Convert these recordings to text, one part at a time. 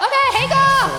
OK， 起歌。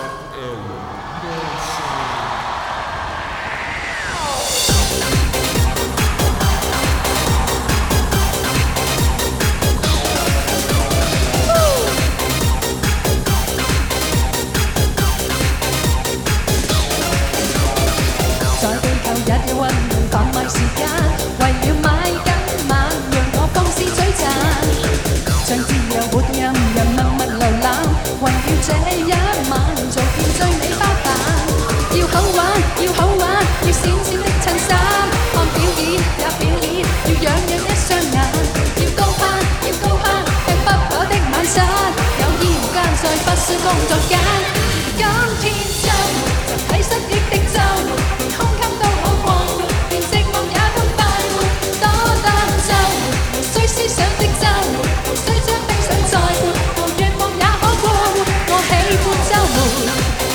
在地球日夜運動販賣時間，為了買今晚，讓我放肆璀璨，像自由活人默默瀏覽，為了這一晚做遍最美花瓣。要好玩，要好玩，要閃閃的襯衫，看表演也表演，要樣樣一雙眼，要高攀，要高攀，吃不飽的晚餐，有煙間再不需工作間。今天週末就睇失憶的週末。空襟都可擴闊，連寂寞也都快活。多得週末，無需思想的週末，無需將冰水再潑，無願望也可過活。我喜歡週末。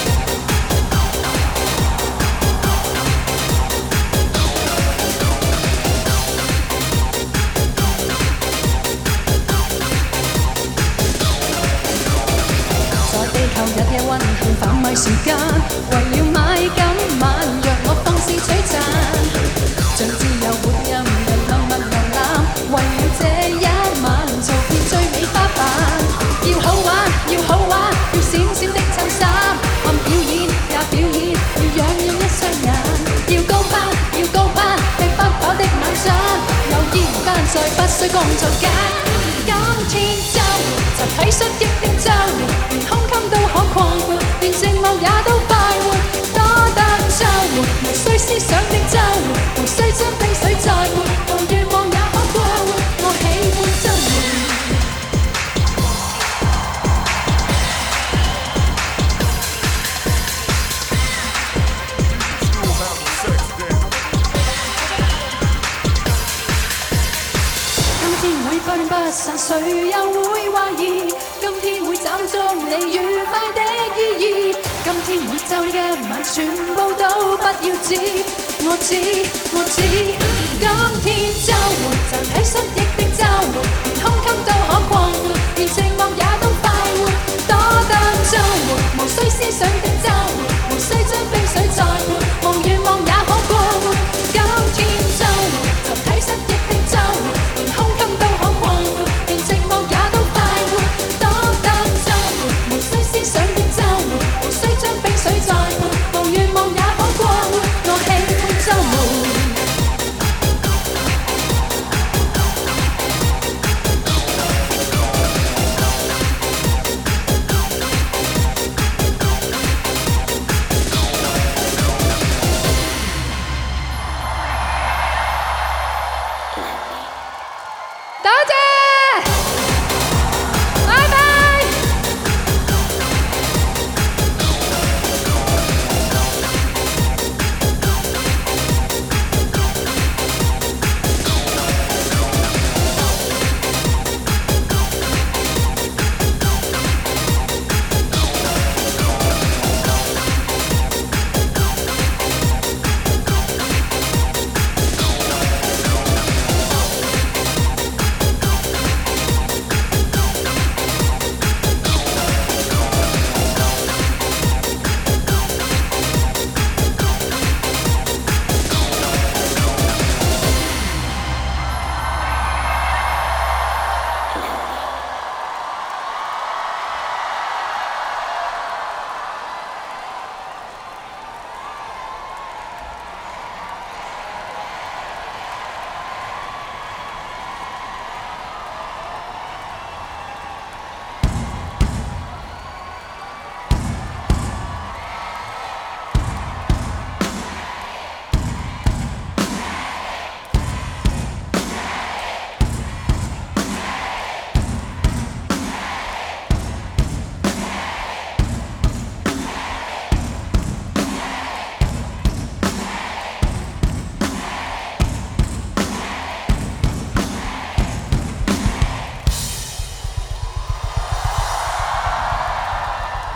在地球日夜運動販賣時間，為了買今晚。像自由活人默默瀏覽，為了這一晚做遍最美花瓣。要好玩，要好玩，要閃閃的襯衫，看表演也表演，要樣樣一雙眼。要高攀，要高攀，吃不飽的晚餐，有煙間再不需工作間。今天週末就睇失憶的週末，連胸襟都可擴闊，連寂寞也都快活。多得週末，無需思想的週末，無需將冰水再潑，無願望也可過活。我喜歡週末。今天會不亂不散，誰又會懷疑？今天會找中你愉快的意義。今天會就呢一晚全部都不要知，我知我知。今天週末就睇失憶的週末，連胸襟都可擴闊，連寂寞也都快活。多得週末，無需思想的